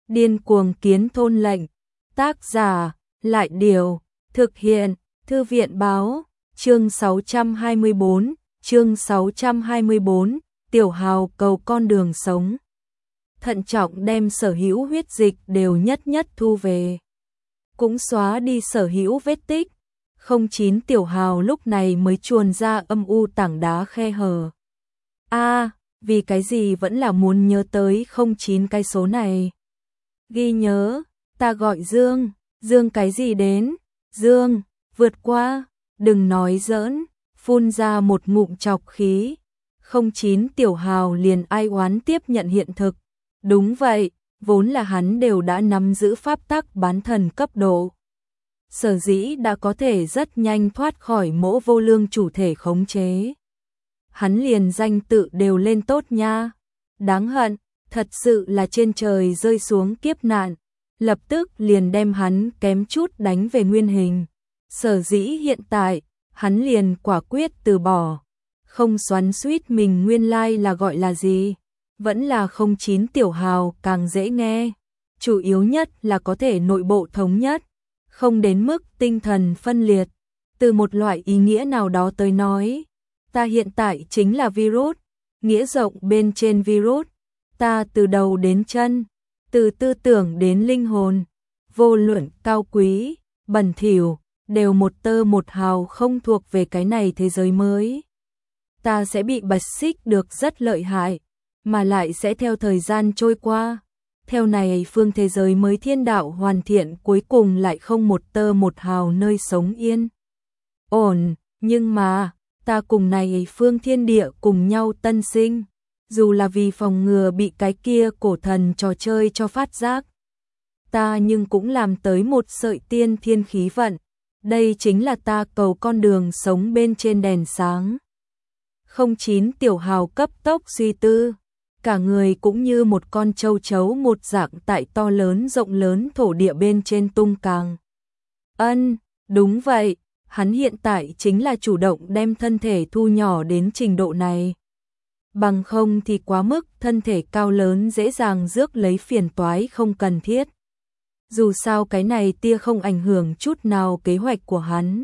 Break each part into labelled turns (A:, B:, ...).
A: Điên cuồng kiến thôn lệnh. Tác giả, Lại Điều, thực hiện, Thư viện báo, chương 624, Tiểu Hào cầu con đường sống. Thận trọng đem sở hữu huyết dịch đều nhất nhất thu về. Cũng xóa đi sở hữu vết tích. 09 Tiểu Hào lúc này mới chuồn ra âm u tảng đá khe hở. Vì cái gì vẫn là muốn nhớ tới 09 cái số này. Ghi nhớ, ta gọi Dương, Dương cái gì đến? Dương, vượt qua, đừng nói giỡn, phun ra một ngụm trọc khí. 09 Tiểu Hào liền ai oán tiếp nhận hiện thực. Đúng vậy, vốn là hắn đều đã nắm giữ pháp tắc bán thần cấp độ. Sở dĩ đã có thể rất nhanh thoát khỏi mỗ vô lương chủ thể khống chế. Hắn liền danh tự đều lên tốt nha. Đáng hận, thật sự là trên trời rơi xuống kiếp nạn. Lập tức liền đem hắn kém chút đánh về nguyên hình. Sở dĩ hiện tại, hắn liền quả quyết từ bỏ. Không xoắn xuýt mình nguyên lai là gọi là gì. Vẫn là 09 Tiểu Hào càng dễ nghe. Chủ yếu nhất là có thể nội bộ thống nhất. Không đến mức tinh thần phân liệt. Từ một loại ý nghĩa nào đó tới nói. Ta hiện tại chính là virus. Nghĩa rộng bên trên virus. Ta từ đầu đến chân. Từ tư tưởng đến linh hồn. Vô luận cao quý, bẩn thỉu, đều một tơ một hào không thuộc về cái này thế giới mới. Ta sẽ bị bật xích được rất lợi hại. Mà lại sẽ theo thời gian trôi qua. Theo này phương thế giới mới thiên đạo hoàn thiện cuối cùng lại không một tơ một hào nơi sống yên. Ổn, nhưng mà, ta cùng này phương thiên địa cùng nhau tân sinh. Dù là vì phòng ngừa bị cái kia cổ thần trò chơi cho phát giác. Ta nhưng cũng làm tới một sợi tiên thiên khí vận. Đây chính là ta cầu con đường sống bên trên đèn sáng. 09 Tiểu Hào cấp tốc suy tư. Cả người cũng như một con châu chấu một dạng tại to lớn rộng lớn thổ địa bên trên tung càng. Đúng vậy, hắn hiện tại chính là chủ động đem thân thể thu nhỏ đến trình độ này. Bằng không thì quá mức thân thể cao lớn dễ dàng rước lấy phiền toái không cần thiết. Dù sao cái này tia không ảnh hưởng chút nào kế hoạch của hắn.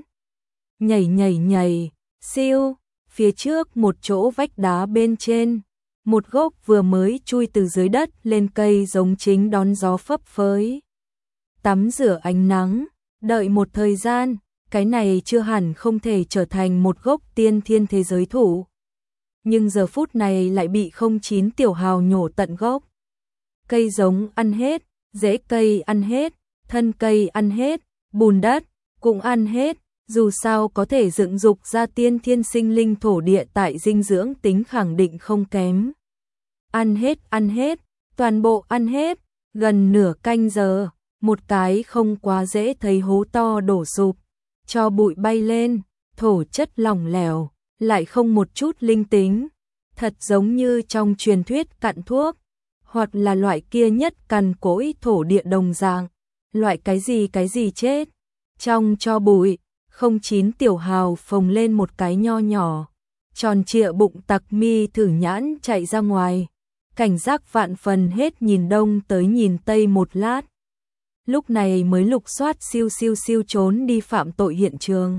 A: Nhảy, siêu, phía trước một chỗ vách đá bên trên. Một gốc vừa mới chui từ dưới đất lên cây giống chính đón gió phấp phới. Tắm rửa ánh nắng, đợi một thời gian, cái này chưa hẳn không thể trở thành một gốc tiên thiên thế giới thủ. Nhưng giờ phút này lại bị 09 Tiểu Hào nhổ tận gốc. Cây giống ăn hết, rễ cây ăn hết, thân cây ăn hết, bùn đất cũng ăn hết. Dù sao có thể dựng dục ra tiên thiên sinh linh thổ địa tại dinh dưỡng tính khẳng định không kém. Ăn hết, toàn bộ ăn hết, gần nửa canh giờ, một cái không quá dễ thấy hố to đổ sụp, cho bụi bay lên, thổ chất lỏng lẻo, lại không một chút linh tính, thật giống như trong truyền thuyết cặn thuốc, hoặc là loại kia nhất cằn cỗi thổ địa đồng dạng, loại cái gì chết, trong cho bụi. 09 Tiểu Hào phồng lên một cái nho nhỏ, tròn trịa bụng tặc mi thử nhãn chạy ra ngoài, cảnh giác vạn phần hết nhìn đông tới nhìn tây một lát. Lúc này mới lục soát siêu trốn đi phạm tội hiện trường.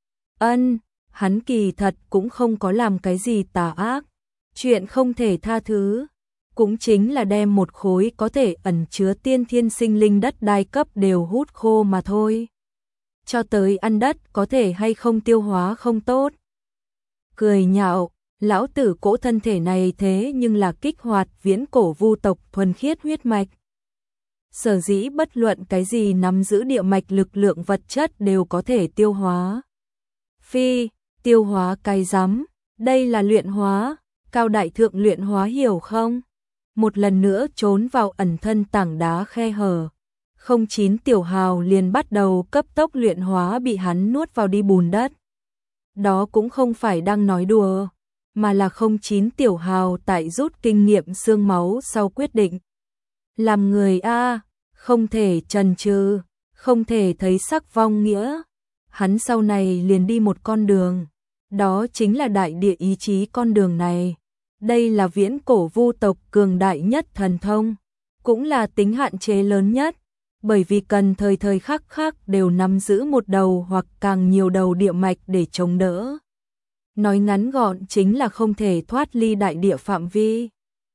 A: Hắn kỳ thật cũng không có làm cái gì tà ác, chuyện không thể tha thứ, cũng chính là đem một khối có thể ẩn chứa tiên thiên sinh linh đất đai cấp đều hút khô mà thôi. Cho tới ăn đất có thể hay không tiêu hóa không tốt. Cười nhạo, lão tử cỗ thân thể này thế nhưng là kích hoạt viễn cổ vu tộc thuần khiết huyết mạch. Sở dĩ bất luận cái gì nắm giữ địa mạch lực lượng vật chất đều có thể tiêu hóa. Phi, tiêu hóa cái rắm, đây là luyện hóa, cao đại thượng luyện hóa hiểu không? Một lần nữa trốn vào ẩn thân tảng đá khe hở. 09 Tiểu Hào liền bắt đầu cấp tốc luyện hóa bị hắn nuốt vào đi bùn đất. Đó cũng không phải đang nói đùa, mà là 09 Tiểu Hào tại rút kinh nghiệm xương máu sau quyết định. Làm người không thể chần chừ, không thể thấy sắc vong nghĩa. Hắn sau này liền đi một con đường, đó chính là đại địa ý chí con đường này. Đây là viễn cổ vu tộc cường đại nhất thần thông. cũng là tính hạn chế lớn nhất, bởi vì cần thời thời khắc khắc đều nắm giữ một đầu hoặc càng nhiều đầu địa mạch để chống đỡ. Nói ngắn gọn chính là không thể thoát ly đại địa phạm vi.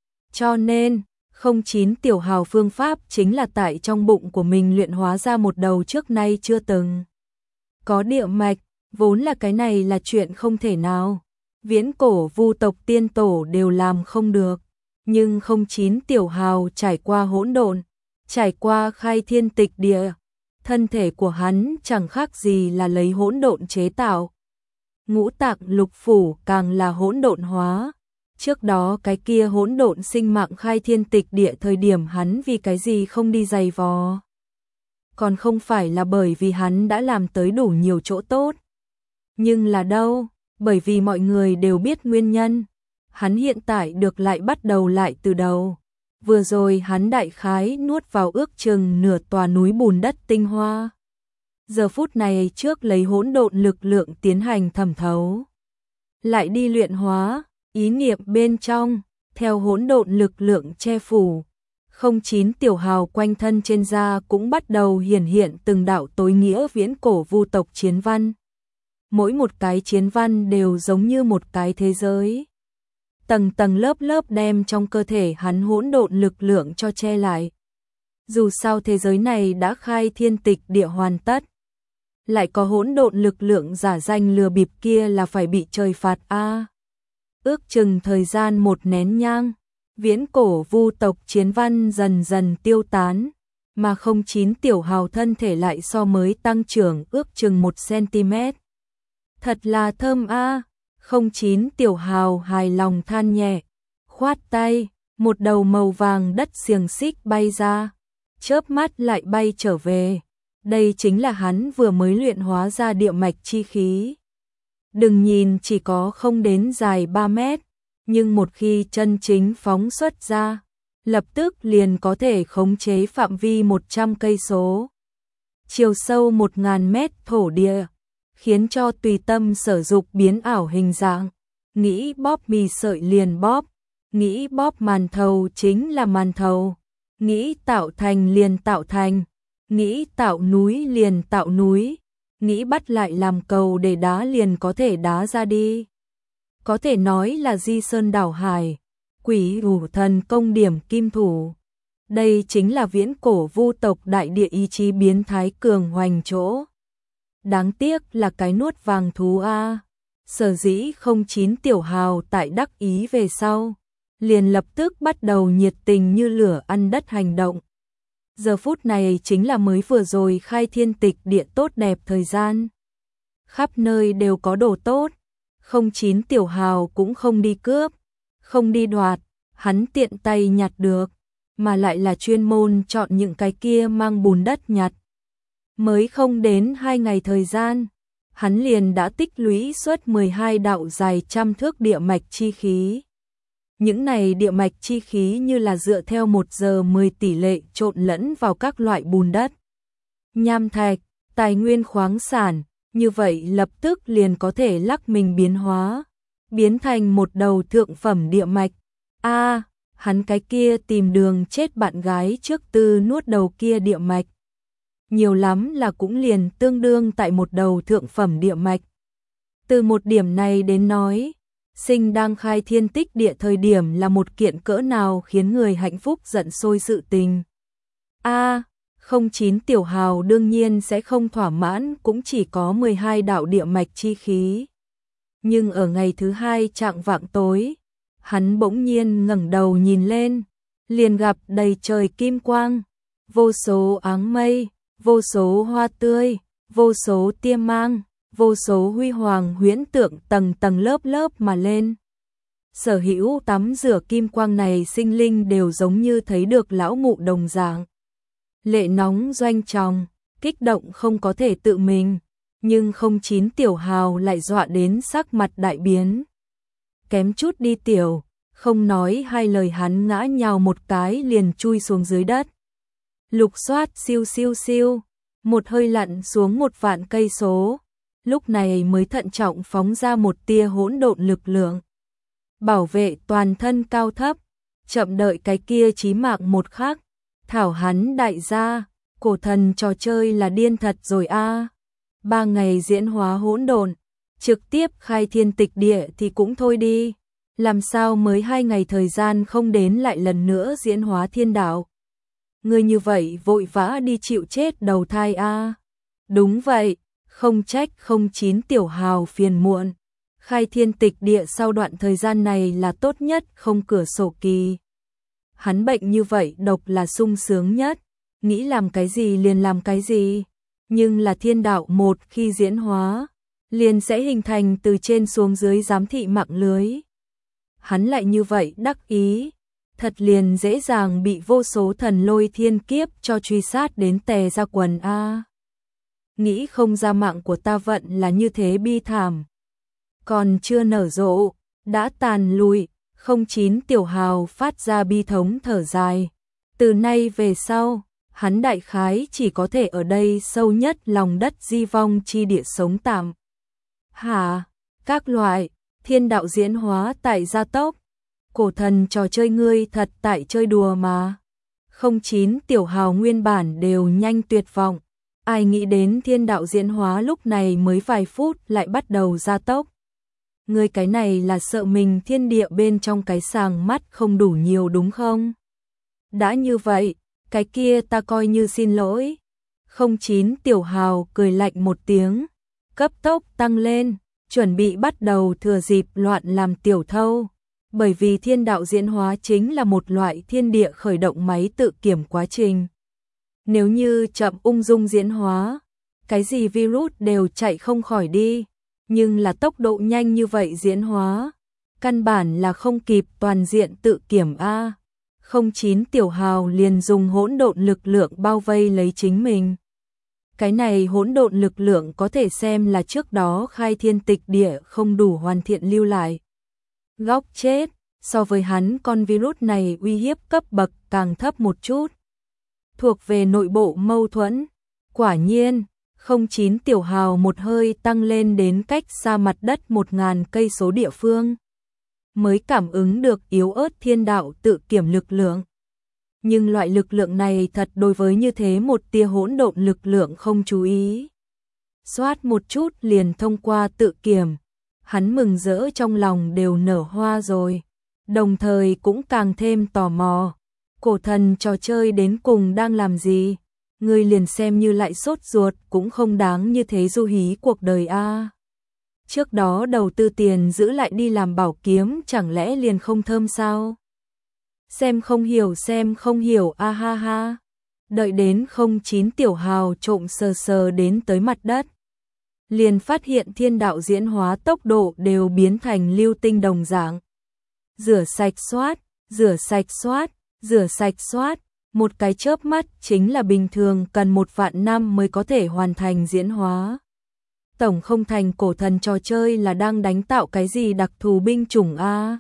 A: Cho nên, 09 tiểu hào phương pháp chính là tại trong bụng của mình luyện hóa ra một đầu trước nay chưa từng có địa mạch, vốn là cái này là chuyện không thể nào. Viễn cổ vu tộc tiên tổ đều làm không được, nhưng 09 tiểu hào trải qua hỗn độn, trải qua khai thiên tịch địa, thân thể của hắn chẳng khác gì là lấy hỗn độn chế tạo. Ngũ tạng lục phủ càng là hỗn độn hóa. Trước đó cái kia hỗn độn sinh mạng khai thiên tịch địa thời điểm hắn vì cái gì không đi giày vò. Còn không phải là bởi vì hắn đã làm tới đủ nhiều chỗ tốt. Nhưng là đâu, bởi vì mọi người đều biết nguyên nhân. Hắn hiện tại được lại bắt đầu lại từ đầu. Vừa rồi hắn đại khái nuốt vào ước chừng nửa tòa núi bùn đất tinh hoa. Giờ phút này trước lấy hỗn độn lực lượng tiến hành thẩm thấu. Lại đi luyện hóa, ý niệm bên trong, theo hỗn độn lực lượng che phủ. 09 tiểu hào quanh thân trên da cũng bắt đầu hiển hiện từng đạo tối nghĩa viễn cổ vu tộc chiến văn. Mỗi một cái chiến văn đều giống như một cái thế giới. Tầng tầng lớp lớp đem trong cơ thể hắn hỗn độn lực lượng cho che lại. Dù sao thế giới này đã khai thiên tịch địa hoàn tất, lại có hỗn độn lực lượng giả danh lừa bịp kia là phải bị trời phạt a. Ước chừng thời gian một nén nhang, viễn cổ vu tộc chiến văn dần dần tiêu tán, mà 09 tiểu hào thân thể lại so mới tăng trưởng ước chừng 1 cm. Thật là thơm a. 09 tiểu hào hài lòng than nhẹ, khoát tay, một đầu màu vàng đất xiềng xích bay ra, chớp mắt lại bay trở về. Đây chính là hắn vừa mới luyện hóa ra địa mạch chi khí. Đừng nhìn chỉ có không đến dài 3 mét, nhưng một khi chân chính phóng xuất ra, lập tức liền có thể khống chế phạm vi 100 cây số. Chiều sâu 1000 mét thổ địa, khiến cho tùy tâm sở dục biến ảo hình dạng. Nghĩ bóp mì sợi liền bóp, nghĩ bóp màn thầu chính là màn thầu, nghĩ tạo thành liền tạo thành, nghĩ tạo núi liền tạo núi, nghĩ bắt lại làm cầu để đá liền có thể đá ra đi. Có thể nói là di sơn đảo hải, quỷ thủ thần công điểm kim thủ. Đây chính là viễn cổ vu tộc đại địa ý chí biến thái cường hoành chỗ. Đáng tiếc là cái nuốt vàng thú a. Sở dĩ 09 tiểu hào tại đắc ý về sau, liền lập tức bắt đầu nhiệt tình như lửa ăn đất hành động. Giờ phút này chính là mới vừa rồi khai thiên tịch địa tốt đẹp thời gian. Khắp nơi đều có đồ tốt, 09 tiểu hào cũng không đi cướp, không đi đoạt, hắn tiện tay nhặt được, mà lại là chuyên môn chọn những cái kia mang bùn đất nhặt. Mới không đến 2 ngày thời gian, hắn liền đã tích lũy suốt 12 đạo dài trăm thước địa mạch chi khí. Những này địa mạch chi khí như là dựa theo 1 giờ 10 tỷ lệ trộn lẫn vào các loại bùn đất, nham thạch, tài nguyên khoáng sản, như vậy lập tức liền có thể lắc mình biến hóa, biến thành một đầu thượng phẩm địa mạch. A, hắn cái kia tìm đường chết bạn gái trước tư nuốt đầu kia địa mạch. Nhiều lắm là cũng liền tương đương tại một đầu thượng phẩm địa mạch. Từ một điểm này đến nói, sinh đang khai thiên tích địa thời điểm là một kiện cỡ nào khiến người hạnh phúc giận sôi sự tình. A, 09 tiểu hào đương nhiên sẽ không thỏa mãn, cũng chỉ có 12 đạo địa mạch chi khí. Nhưng ở ngày thứ 2 chạng vạng tối, hắn bỗng nhiên ngẩng đầu nhìn lên, liền gặp đầy trời kim quang, vô số áng mây, vô số hoa tươi, vô số tia mang, vô số huy hoàng huyễn tượng tầng tầng lớp lớp mà lên. Sở hữu tắm rửa kim quang này sinh linh đều giống như thấy được lão mụ đồng dạng. Lệ nóng doanh tròng, kích động không có thể tự mình, nhưng 09 tiểu hào lại dọa đến sắc mặt đại biến. Kém chút đi tiểu, không nói hai lời hắn ngã nhào một cái liền chui xuống dưới đất. Lục soát siêu siêu siêu, một hơi lặn xuống 1 vạn cây số, lúc này mới thận trọng phóng ra một tia hỗn độn lực lượng. Bảo vệ toàn thân cao thấp, chậm đợi cái kia chí mạng một khắc, Thảo hắn đại gia, cổ thần trò chơi là điên thật rồi a. 3 ngày diễn hóa hỗn độn, trực tiếp khai thiên tịch địa thì cũng thôi đi. Làm sao mới 2 ngày thời gian không đến lại lần nữa diễn hóa thiên đạo. Người như vậy vội vã đi chịu chết đầu thai a. Đúng vậy, không trách 09 tiểu hào phiền muộn. Khai thiên tịch địa sau đoạn thời gian này là tốt nhất không cửa sổ kỳ. Hắn bệnh như vậy độc là sung sướng nhất, nghĩ làm cái gì liền làm cái gì. Nhưng là thiên đạo một khi diễn hóa, liền sẽ hình thành từ trên xuống dưới giám thị mạng lưới. Hắn lại như vậy đắc ý, thật liền dễ dàng bị vô số thần lôi thiên kiếp cho truy sát đến tè ra quần a. Nghĩ không ra mạng của ta vận là như thế bi thảm. Còn chưa nở rộ, đã tàn lụi, 09 tiểu hào phát ra bi thống thở dài. Từ nay về sau, hắn đại khái chỉ có thể ở đây sâu nhất lòng đất di vong chi địa sống tạm. Hả? Các loại, thiên đạo diễn hóa tại gia tốc. Cổ thần trò chơi ngươi thật tại chơi đùa mà. 09 tiểu hào nguyên bản đều nhanh tuyệt vọng. Ai nghĩ đến thiên đạo diễn hóa lúc này mới vài phút lại bắt đầu gia tốc. Ngươi cái này là sợ mình thiên địa bên trong cái sàng mắt không đủ nhiều đúng không? Đã như vậy, cái kia ta coi như xin lỗi. 09 tiểu hào cười lạnh một tiếng, cấp tốc tăng lên, chuẩn bị bắt đầu thừa dịp loạn làm tiểu thâu. Bởi vì thiên đạo diễn hóa chính là một loại thiên địa khởi động máy tự kiểm quá trình. Nếu như chậm ung dung diễn hóa, cái gì virus đều chạy không khỏi đi. Nhưng là tốc độ nhanh như vậy diễn hóa, căn bản là không kịp toàn diện tự kiểm a. 09 tiểu hào liền dùng hỗn độn lực lượng bao vây lấy chính mình. Cái này hỗn độn lực lượng có thể xem là trước đó khai thiên tịch địa không đủ hoàn thiện lưu lại. Góc chết, so với hắn con virus này uy hiếp cấp bậc càng thấp một chút. Thuộc về nội bộ mâu thuẫn, quả nhiên 09 tiểu hào một hơi tăng lên đến cách xa mặt đất 1000 cây số địa phương, mới cảm ứng được yếu ớt thiên đạo tự kiểm lực lượng. Nhưng loại lực lượng này thật đối với như thế một tia hỗn độn lực lượng không chú ý. Xoát một chút liền thông qua tự kiểm, hắn mừng rỡ trong lòng đều nở hoa rồi, đồng thời cũng càng thêm tò mò. Cổ thần trò chơi đến cùng đang làm gì? Ngươi liền xem như lại sốt ruột cũng không đáng như thế du hí cuộc đời a. Trước đó đầu tư tiền giữ lại đi làm bảo kiếm chẳng lẽ liền không thơm sao? Xem không hiểu a ha ha. Đợi đến 09 tiểu hào trộm sờ sờ đến tới mặt đất. Liền phát hiện thiên đạo diễn hóa tốc độ đều biến thành lưu tinh đồng dạng. Rửa sạch xoát, rửa sạch xoát, rửa sạch xoát. Một cái chớp mắt chính là bình thường cần 1 vạn năm mới có thể hoàn thành diễn hóa. Tổng không thành cổ thần trò chơi là đang đánh tạo cái gì đặc thù binh chủng a.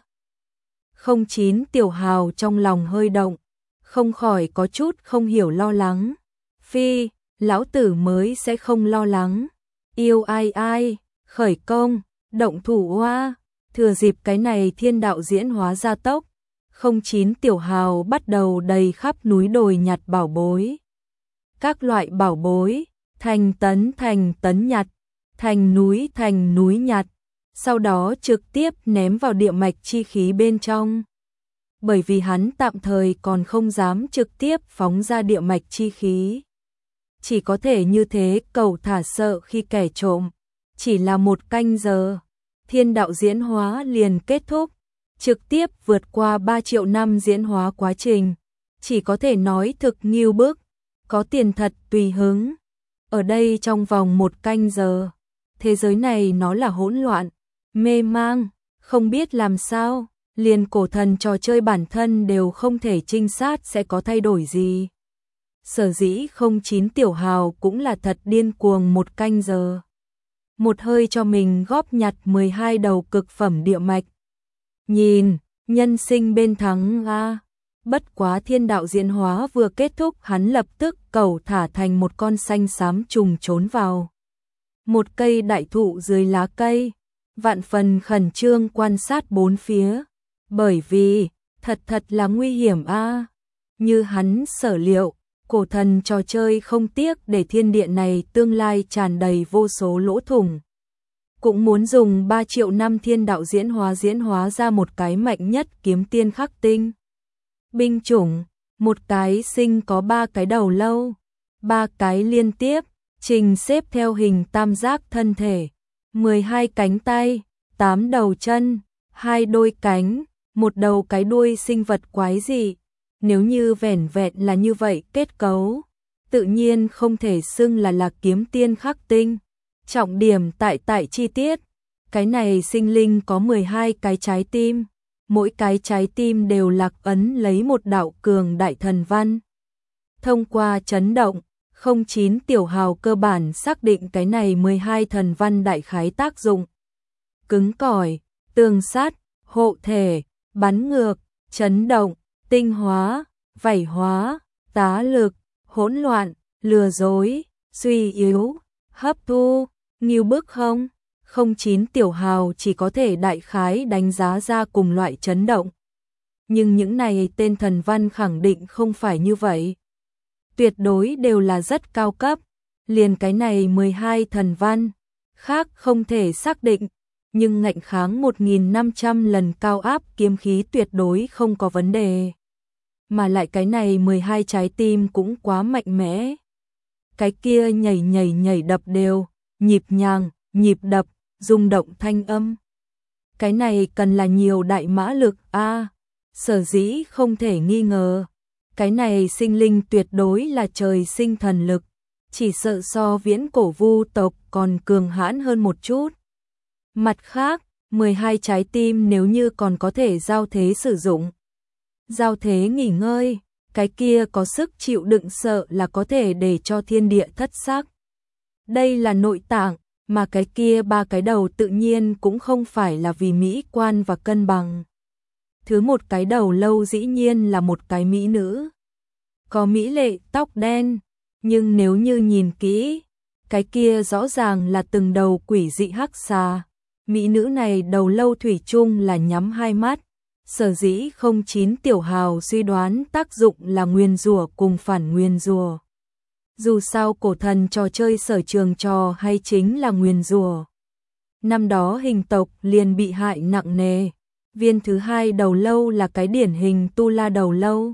A: 09 tiểu hào trong lòng hơi động, không khỏi có chút không hiểu lo lắng. Phi, lão tử mới sẽ không lo lắng. Yêu ai, khởi công, động thủ oa, thừa dịp cái này thiên đạo diễn hóa gia tốc. 09 tiểu hào bắt đầu đầy khắp núi đồi nhặt bảo bối. Các loại bảo bối, thành tấn nhặt, thành núi nhặt, sau đó trực tiếp ném vào địa mạch chi khí bên trong. Bởi vì hắn tạm thời còn không dám trực tiếp phóng ra địa mạch chi khí. Chỉ có thể như thế cầu thả sợ khi kẻ trộm. Chỉ là 1 canh giờ, thiên đạo diễn hóa liền kết thúc. Trực tiếp vượt qua 3 triệu năm diễn hóa quá trình, chỉ có thể nói thực nghiêu bức, có tiền thật tùy hứng. Ở đây trong vòng 1 canh giờ, thế giới này nó là hỗn loạn, mê mang, không biết làm sao, liền cổ thần trò chơi bản thân đều không thể trinh sát sẽ có thay đổi gì. Sở dĩ 09 tiểu hào cũng là thật điên cuồng 1 canh giờ. Một hơi cho mình góp nhặt 12 đầu cực phẩm địa mạch. Nhìn, nhân sinh bên thắng a. Bất quá thiên đạo diễn hóa vừa kết thúc hắn lập tức cầu thả thành một con xanh xám trùng trốn vào. Một cây đại thụ dưới lá cây, vạn phần khẩn trương quan sát bốn phía. Bởi vì, thật là nguy hiểm a. Như hắn sở liệu, cổ thần trò chơi không tiếc để thiên địa này tương lai tràn đầy vô số lỗ thủng. Cũng muốn dùng 3 triệu năm thiên đạo diễn hóa ra một cái mạnh nhất kiếm tiên khắc tinh. Binh chủng, một cái sinh có 3 cái đầu lâu, 3 cái liên tiếp, trình xếp theo hình tam giác thân thể, 12 cánh tay, 8 đầu chân, 2 đôi cánh, một đầu cái đuôi sinh vật quái dị. Nếu như vẻn vẹn là như vậy kết cấu, tự nhiên không thể xưng là kiếm tiên khắc tinh. Trọng điểm tại chi tiết, cái này sinh linh có 12 cái trái tim, mỗi cái trái tim đều lạc ấn lấy một đạo cường đại thần văn. Thông qua chấn động, 09 tiểu hào cơ bản xác định cái này 12 thần văn đại khái tác dụng. Cứng cỏi, tường sát, hộ thể, bắn ngược, chấn động, tinh hóa, vảy hóa, tá lực, hỗn loạn, lừa dối, suy yếu, hấp thu, nghiêu bức không? 09 tiểu hào chỉ có thể đại khái đánh giá ra cùng loại chấn động. Nhưng những này tên thần văn khẳng định không phải như vậy. Tuyệt đối đều là rất cao cấp, liền cái này 12 thần văn, khác không thể xác định, nhưng ngạnh kháng 1.500 lần cao áp kiếm khí tuyệt đối không có vấn đề. Mà lại cái này 12 trái tim cũng quá mạnh mẽ. Cái kia nhảy đập đều, nhịp nhàng, nhịp đập, rung động thanh âm. Cái này cần là nhiều đại mã lực a, sở dĩ không thể nghi ngờ. Cái này sinh linh tuyệt đối là trời sinh thần lực, chỉ sợ so viễn cổ vu tộc còn cường hãn hơn một chút. Mặt khác, 12 trái tim nếu như còn có thể giao thế sử dụng, giao thế nghỉ ngơi, cái kia có sức chịu đựng sợ là có thể để cho thiên địa thất sắc. Đây là nội tạng, mà cái kia 3 cái đầu tự nhiên cũng không phải là vì mỹ quan và cân bằng. Thứ một cái đầu lâu dĩ nhiên là một cái mỹ nữ. Có mỹ lệ tóc đen, nhưng nếu như nhìn kỹ, cái kia rõ ràng là từng đầu quỷ dị hắc xà. Mỹ nữ này đầu lâu thủy chung là nhắm hai mắt. Sở dĩ 09 tiểu hào suy đoán tác dụng là nguyên rủa cùng phản nguyên rủa. Dù sao cổ thần trò chơi sở trường trò hay chính là nguyên rủa. Năm đó hình tộc liền bị hại nặng nề. Viên thứ hai đầu lâu là cái điển hình tu la đầu lâu.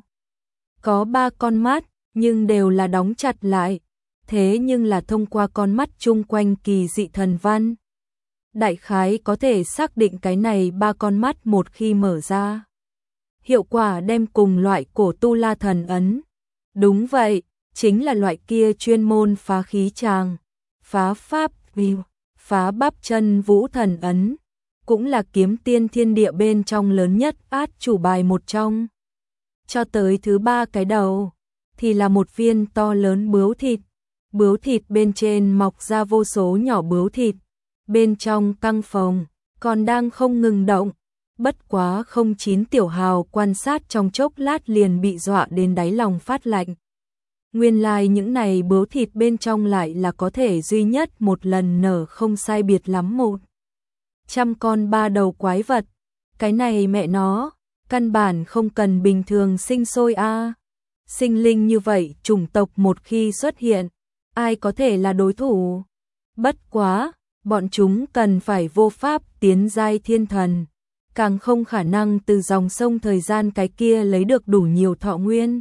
A: Có 3 con mắt, nhưng đều là đóng chặt lại. Thế nhưng là thông qua con mắt chung quanh kỳ dị thần văn. Đại khái có thể xác định cái này 3 con mắt một khi mở ra. Hiệu quả đem cùng loại cổ tu la thần ấn. Đúng vậy, chính là loại kia chuyên môn phá khí tràng, phá pháp, phá bắp chân vũ thần ấn. Cũng là kiếm tiên thiên địa bên trong lớn nhất át chủ bài một trong. Cho tới thứ 3 cái đầu, thì là một viên to lớn bướu thịt. Bướu thịt bên trên mọc ra vô số nhỏ bướu thịt. Bên trong căng phồng, còn đang không ngừng động. Bất quá 09 tiểu hào quan sát trong chốc lát liền bị dọa đến đáy lòng phát lạnh. Nguyên lai những này bướu thịt bên trong lại là có thể duy nhất một lần nở không sai biệt lắm 100 con 3 đầu quái vật. Cái này mẹ nó, căn bản không cần bình thường sinh sôi a. Sinh linh như vậy chủng tộc một khi xuất hiện, ai có thể là đối thủ? Bất quá, bọn chúng cần phải vô pháp tiến giai thiên thần, càng không khả năng từ dòng sông thời gian cái kia lấy được đủ nhiều thọ nguyên.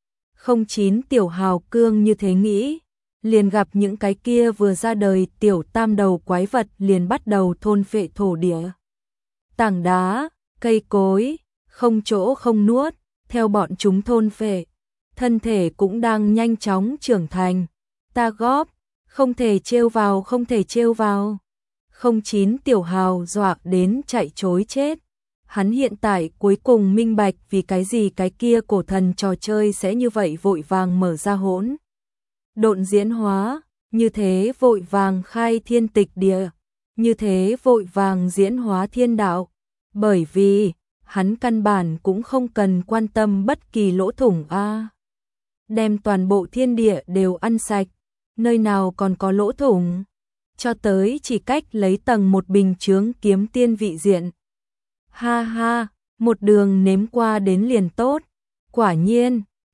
A: 09 tiểu hào cương như thế nghĩ, liền gặp những cái kia vừa ra đời tiểu tam đầu quái vật liền bắt đầu thôn phệ thổ địa. Tảng đá, cây cối, không chỗ không nuốt, theo bọn chúng thôn phệ, thân thể cũng đang nhanh chóng trưởng thành. Ta góp, không thể trêu vào, không thể trêu vào. 09 tiểu hào dọa đến chạy trối chết. Hắn hiện tại cuối cùng minh bạch vì cái gì cái kia cổ thần trò chơi sẽ như vậy vội vàng mở ra hỗn độn diễn hóa, như thế vội vàng khai thiên tịch địa, như thế vội vàng diễn hóa thiên đạo. Bởi vì, hắn căn bản cũng không cần quan tâm bất kỳ lỗ thủng a. Đem toàn bộ thiên địa đều ăn sạch, nơi nào còn có lỗ thủng, cho tới chỉ cách lấy tầng một bình chướng kiếm tiên vị diện. Ha ha, một đường nếm qua đến liền tốt. Quả nhiên,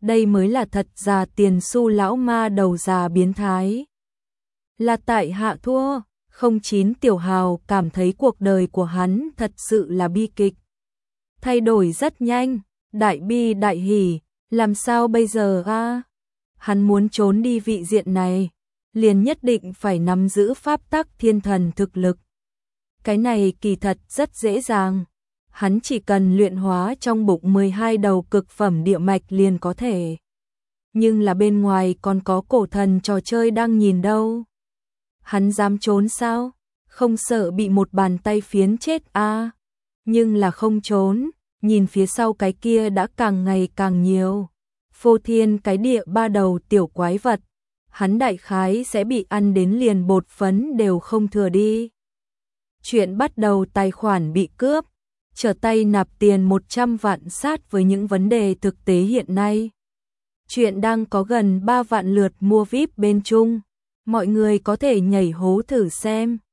A: đây mới là thật già tiền xu lão ma đầu già biến thái. Là tại hạ thua, 09 Tiểu Hào cảm thấy cuộc đời của hắn thật sự là bi kịch. Thay đổi rất nhanh, đại bi đại hỉ, làm sao bây giờ a? Hắn muốn trốn đi vị diện này, liền nhất định phải nắm giữ pháp tắc thiên thần thực lực. Cái này kỳ thật rất dễ dàng, hắn chỉ cần luyện hóa trong bụng 12 đầu cực phẩm địa mạch liền có thể. Nhưng là bên ngoài còn có cổ thần trò chơi đang nhìn đâu. Hắn dám trốn sao? Không sợ bị một bàn tay phiến chết a? Nhưng là không trốn, nhìn phía sau cái kia đã càng ngày càng nhiều. Phô thiên cái địa ba đầu tiểu quái vật, hắn đại khái sẽ bị ăn đến liền bột phấn đều không thừa đi. Chuyện bắt đầu tài khoản bị cướp, trở tay nạp tiền 100 vạn sát với những vấn đề thực tế hiện nay. Chuyện đang có gần 3 vạn lượt mua VIP bên Trung, mọi người có thể nhảy hố thử xem.